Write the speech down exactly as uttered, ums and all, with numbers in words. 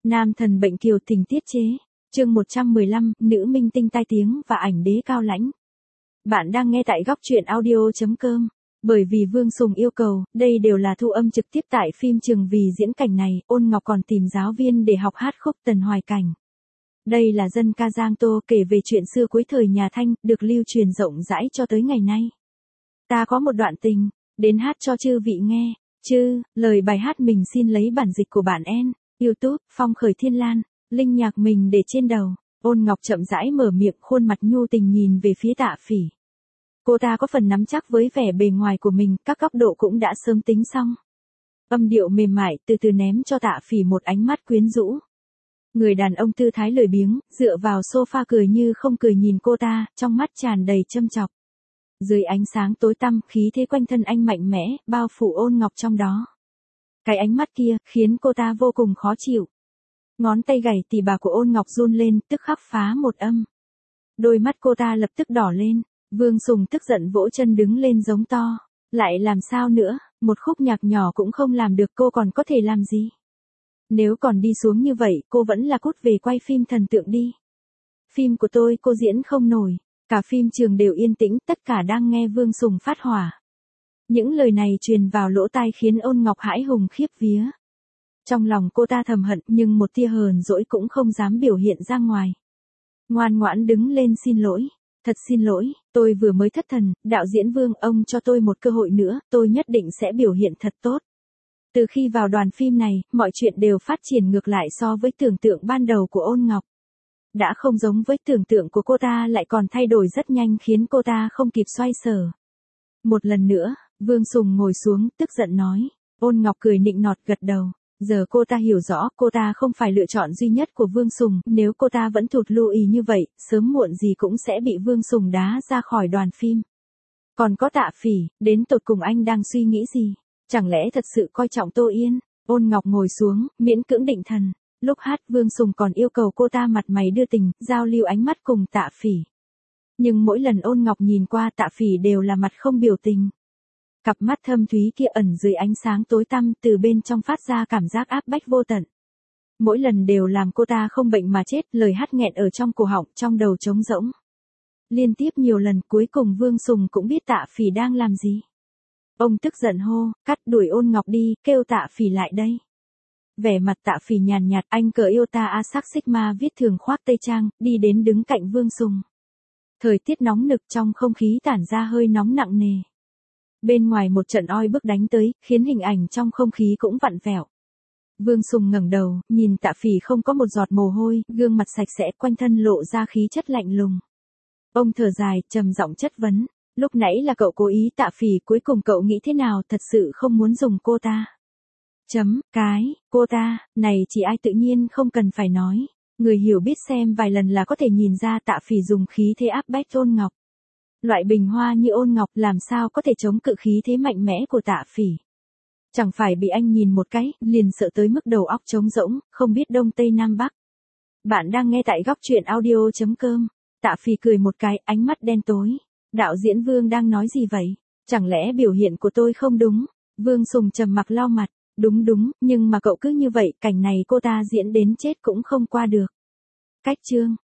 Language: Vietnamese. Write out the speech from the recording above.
Nam thần bệnh kiều tình tiết chế. Chương một trăm mười lăm, nữ minh tinh tai tiếng và ảnh đế cao lãnh. Bạn đang nghe tại góc truyện audio chấm com. Bởi vì Vương Sùng yêu cầu, đây đều là thu âm trực tiếp tại phim trường vì diễn cảnh này, Ôn Ngọc còn tìm giáo viên để học hát khúc Tần Hoài Cảnh. Đây là dân ca Giang Tô kể về chuyện xưa cuối thời nhà Thanh, được lưu truyền rộng rãi cho tới ngày nay. Ta có một đoạn tình, đến hát cho chư vị nghe. Chư, lời bài hát mình xin lấy bản dịch của bản en, YouTube, Phong Khởi Thiên Lan, link nhạc mình để trên đầu. Ôn Ngọc chậm rãi mở miệng, khuôn mặt nhu tình nhìn về phía Tạ Phỉ. Cô ta có phần nắm chắc với vẻ bề ngoài của mình, các góc độ cũng đã sớm tính xong. Âm điệu mềm mại từ từ ném cho Tạ Phỉ một ánh mắt quyến rũ. Người đàn ông tư thái lười biếng, dựa vào sofa cười như không cười nhìn cô ta, trong mắt tràn đầy châm chọc. Dưới ánh sáng tối tăm, khí thế quanh thân anh mạnh mẽ, bao phủ Ôn Ngọc trong đó. Cái ánh mắt kia, khiến cô ta vô cùng khó chịu. Ngón tay gảy tỉ bà của Ôn Ngọc run lên, tức khắc phá một âm. Đôi mắt cô ta lập tức đỏ lên, Vương Sùng tức giận vỗ chân đứng lên giống to. Lại làm sao nữa, một khúc nhạc nhỏ cũng không làm được, cô còn có thể làm gì? Nếu còn đi xuống như vậy, cô vẫn là cút về quay phim thần tượng đi. Phim của tôi cô diễn không nổi. Cả phim trường đều yên tĩnh, tất cả đang nghe Vương Sùng phát hỏa. Những lời này truyền vào lỗ tai khiến Ôn Ngọc hãi hùng khiếp vía. Trong lòng cô ta thầm hận, nhưng một tia hờn dỗi cũng không dám biểu hiện ra ngoài. Ngoan ngoãn đứng lên xin lỗi. Thật xin lỗi, tôi vừa mới thất thần, đạo diễn Vương, ông cho tôi một cơ hội nữa, tôi nhất định sẽ biểu hiện thật tốt. Từ khi vào đoàn phim này, mọi chuyện đều phát triển ngược lại so với tưởng tượng ban đầu của Ôn Ngọc. Đã không giống với tưởng tượng của cô ta, lại còn thay đổi rất nhanh khiến cô ta không kịp xoay sở. Một lần nữa, Vương Sùng ngồi xuống, tức giận nói. Ôn Ngọc cười nịnh nọt gật đầu. Giờ cô ta hiểu rõ, cô ta không phải lựa chọn duy nhất của Vương Sùng, nếu cô ta vẫn thụt lùi như vậy, sớm muộn gì cũng sẽ bị Vương Sùng đá ra khỏi đoàn phim. Còn có Tạ Phỉ, đến tột cùng anh đang suy nghĩ gì? Chẳng lẽ thật sự coi trọng Tô Yên? Ôn Ngọc ngồi xuống, miễn cưỡng định thần. Lúc hát Vương Sùng còn yêu cầu cô ta mặt mày đưa tình, giao lưu ánh mắt cùng Tạ Phỉ. Nhưng mỗi lần Ôn Ngọc nhìn qua Tạ Phỉ đều là mặt không biểu tình. Cặp mắt thâm thúy kia ẩn dưới ánh sáng tối tăm, từ bên trong phát ra cảm giác áp bách vô tận. Mỗi lần đều làm cô ta không bệnh mà chết, lời hát nghẹn ở trong cổ họng, trong đầu trống rỗng. Liên tiếp nhiều lần, cuối cùng Vương Sùng cũng biết Tạ Phỉ đang làm gì. Ông tức giận hô, cắt đuổi Ôn Ngọc đi, kêu Tạ Phỉ lại đây. Vẻ mặt Tạ Phỉ nhàn nhạt, anh cờ yêu ta a sắc sigma viết thường khoác tây trang, đi đến đứng cạnh Vương Sùng. Thời tiết nóng nực, trong không khí tản ra hơi nóng nặng nề. Bên ngoài một trận oi bức đánh tới, khiến hình ảnh trong không khí cũng vặn vẹo. Vương Sùng ngẩng đầu, nhìn Tạ Phỉ không có một giọt mồ hôi, gương mặt sạch sẽ, quanh thân lộ ra khí chất lạnh lùng. Ông thở dài, trầm giọng chất vấn, lúc nãy là cậu cố ý Tạ Phỉ, cuối cùng cậu nghĩ thế nào, thật sự không muốn dùng cô ta. Chấm, cái, cô ta, này chỉ ai tự nhiên không cần phải nói. Người hiểu biết xem vài lần là có thể nhìn ra Tạ Phỉ dùng khí thế áp bách Ôn Ngọc. Loại bình hoa như Ôn Ngọc làm sao có thể chống cự khí thế mạnh mẽ của Tạ Phỉ. Chẳng phải bị anh nhìn một cái, liền sợ tới mức đầu óc trống rỗng, không biết đông tây nam bắc. Bạn đang nghe tại góc truyện audio chấm com. Tạ Phỉ cười một cái, ánh mắt đen tối. Đạo diễn Vương đang nói gì vậy? Chẳng lẽ biểu hiện của tôi không đúng? Vương Sùng trầm mặc lau mặt. Đúng đúng, nhưng mà cậu cứ như vậy, cảnh này cô ta diễn đến chết cũng không qua được. Cách chương.